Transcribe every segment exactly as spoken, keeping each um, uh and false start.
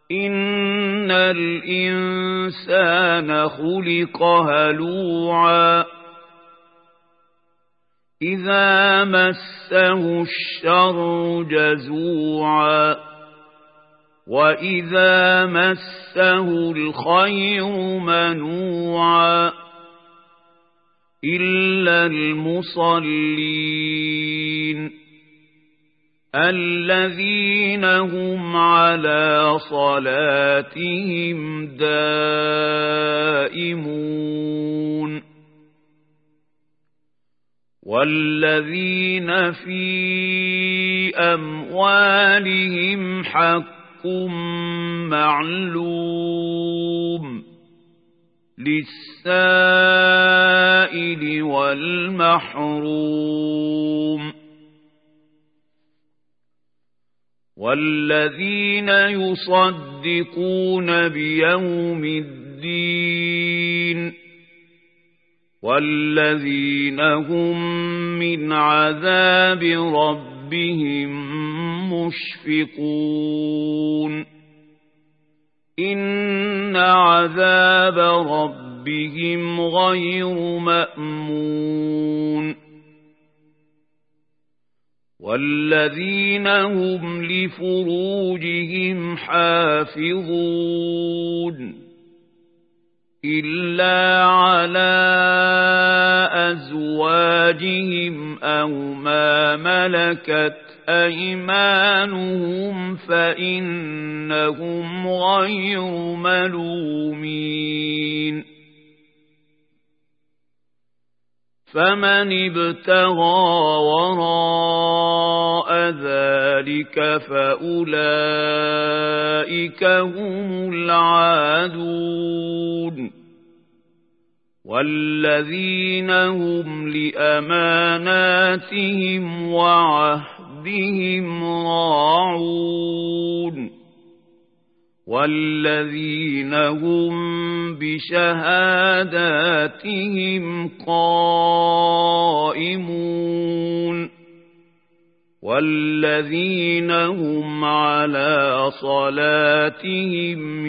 إن الإنسان خلق هلوعا إذا مسه الشر جزوعا وإذا مسه الخير منوعا إلا المصلين الذين هم على صلاتهم دائمون والذين في أموالهم حق معلوم للسائل والمحروم والذين يصدقون بيوم الدين والذين هم من عذاب ربهم مشفقون إن عذاب ربهم غير مأمون والذين هم لفروجهم حافظون إلا على أزواجهم أو ما ملكت أيمانهم فإنهم غير ملومين فمن ابتغى وراء ذلك فأولئك هم العادون والذين هم لأماناتهم وعهدهم راعون والذين هم بشهاداتهم قائمون والذين هم على صلاتهم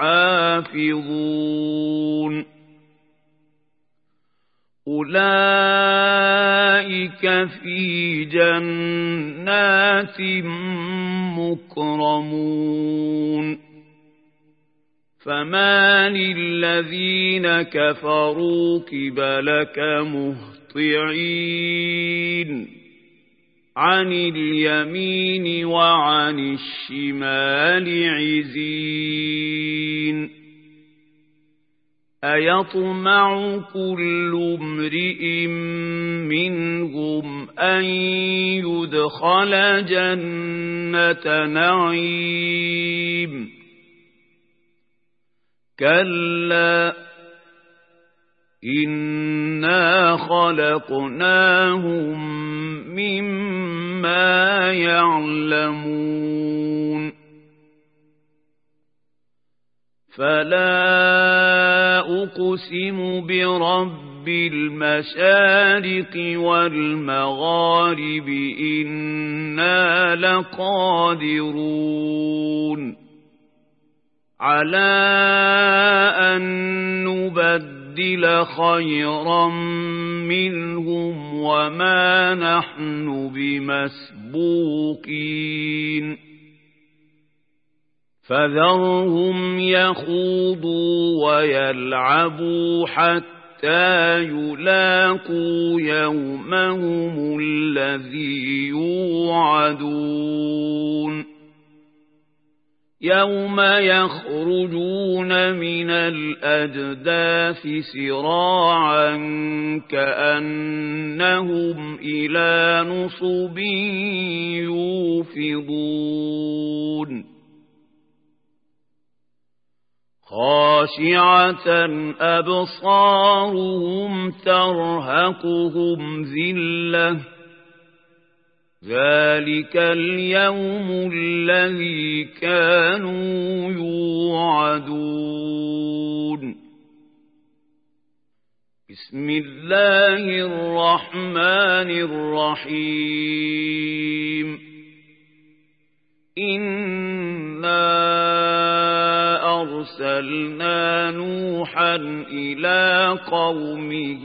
يحافظون أولئك في جنات مكرمون فما للذين كفروا قبلك مهطعين عن اليمين وعن الشمال عزين أيطمع كل امرئ منهم أن يدخل جنة نعيم كلا إنا خلقناهم مما يعلمون فلا أقسم برب المشارق والمغارب إنا لقادرون على أن نبدل خيرا منهم وما نحن بمسبوقين فذرهم يخوضوا ويلعبوا حتى يلاقوا يومهم الذي يوعدون يوم يخرجون من الأجداث سراعا كأنهم إلى نصب يوفضون خاشعة أبصارهم ترهقهم ذلة ذلك اليوم الذي كانوا يوعدون بسم الله الرحمن الرحيم إِنَّا أرسلنا نوحا إلى قومه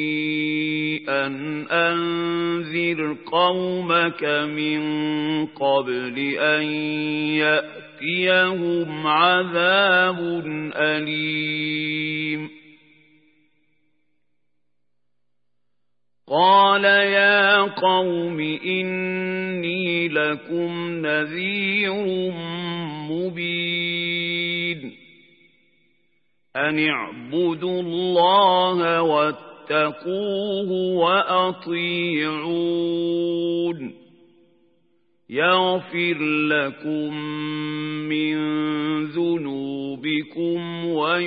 أن أنذر قومك من قبل أن يأتيهم عذاب أليم قال يا قوم إني لكم نذير مبين أن اعبدوا الله واتقوه وأطيعون يغفر لكم من ذنوبكم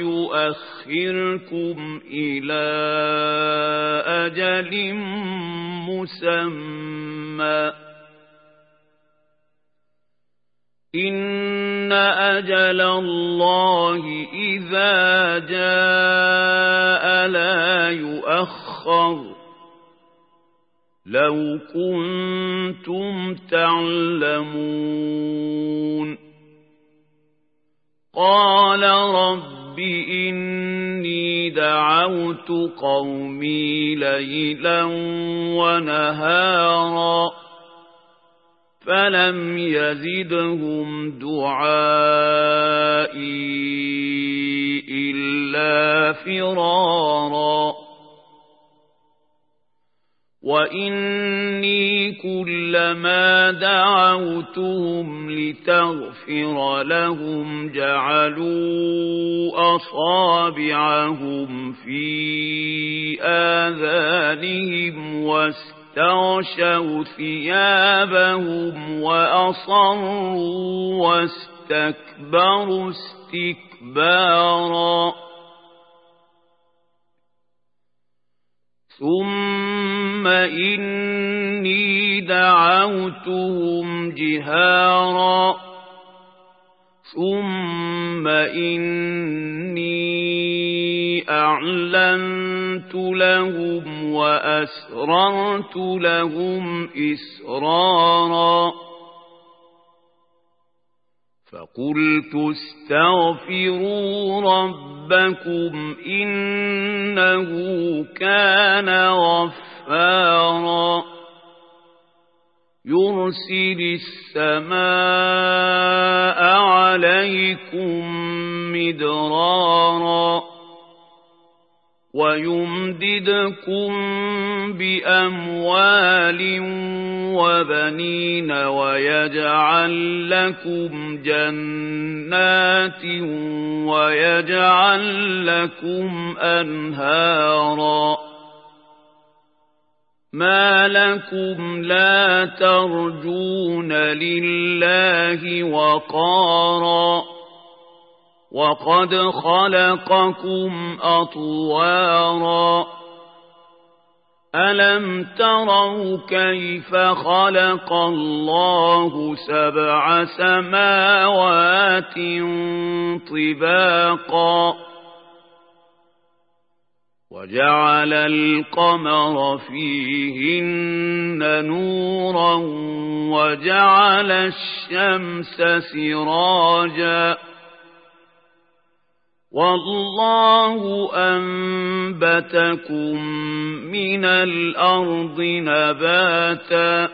ويؤخركم إلى أجل مسمى إن أجل الله إذا جاء لا يؤخر لو كنتم تعلمون قال رب إني دعوت قومي ليلا ونهارا فلم يزدهم دعائي إلا فرارا وإني كلما دعوتهم لتغفر لهم جعلوا أصابعهم في آذانهم واستغشوا ثيابهم وأصروا واستكبروا استكبارا ثم إني دعوتهم جهارا ثم إني أعلنت لهم وأسررت لهم إسرارا فقلت استغفروا ربكم إنه كان غفارا يرسل السماء عليكم مدرارا ويمددكم بأموال وبنين ويجعل لكم جنات ويجعل لكم أنهارا ما لكم لا ترجون لله وقارا وقد خلقكم أطوارا ألم تروا كيف خلق الله سبع سماوات طباقا وجعل القمر فيهن نورا وجعل الشمس سراجا والله أنبتكم من الأرض نباتا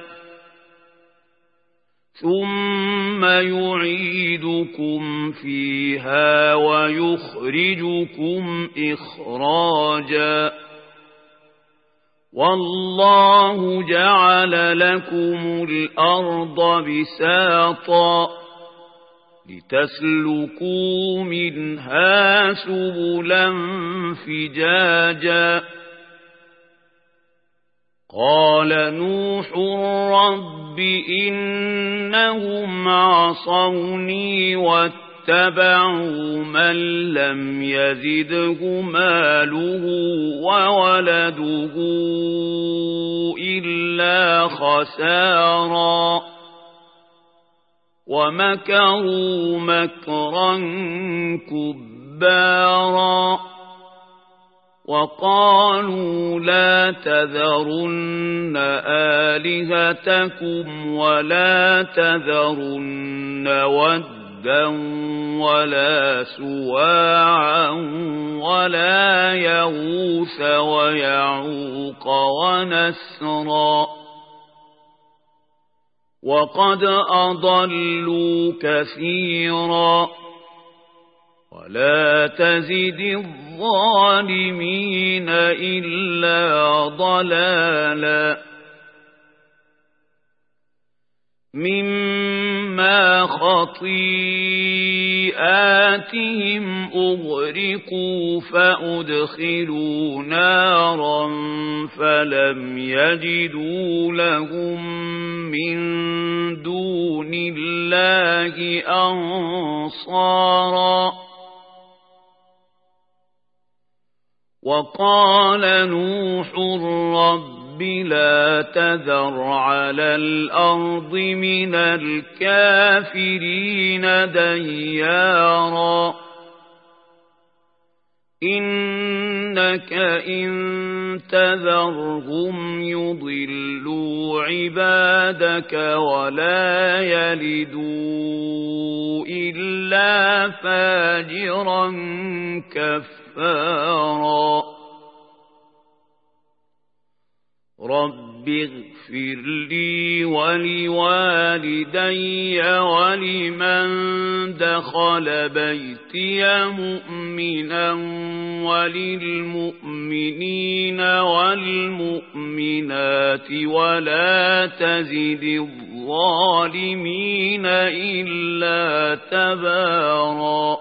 ثم يعيدكم فيها ويخرجكم إخراجا والله جعل لكم الأرض بساطا لتسلكوا منها سبلا فجاجا قال نوح رب إنهم عصوني واتبعوا من لم يزده ماله وولده إلا خسارا ومكروا مكرا كبارا وقالوا لا تذرن آلهتكم ولا تذرن ودا وَدًّا وَلَا سُوَاعًا وَلَا يَغُوثَ وَيَعُوقَ وَنَسْرًا وَقَدْ أَضَلُّوا كَثِيرًا وَلَا تَزِدِ الظَّالِمِينَ إِلَّا ضَلَالًا مِمَّا خَطِيئَاتِهِمْ أُغْرِقُوا فَأُدْخِلُوا نَارًا فَلَمْ يَجِدُوا لَهُم مِّن دُونِ اللَّهِ أَنصَارًا وَقَالَ نُوحٌ رَبِّ لَا تَذَرْ عَلَى الْأَرْضِ مِنَ الْكَافِرِينَ دَيَّارًا إِنَّكَ إِن تَذَرْهُمْ يُضِلُّوا عِبَادَكَ وَلَا يَلِدُوا إِلَّا فَاجِرًا كَفَّارًا رَبِّ اغْفِرْ لِي وَلِوَالِدَيَّ وَلِمَن دَخَلَ بَيْتِيَ مُؤْمِنًا وَلِلْمُؤْمِنِينَ وَالْمُؤْمِنَاتِ وَلَا تَزِدِ الظَّالِمِينَ إِلَّا تَبَارًا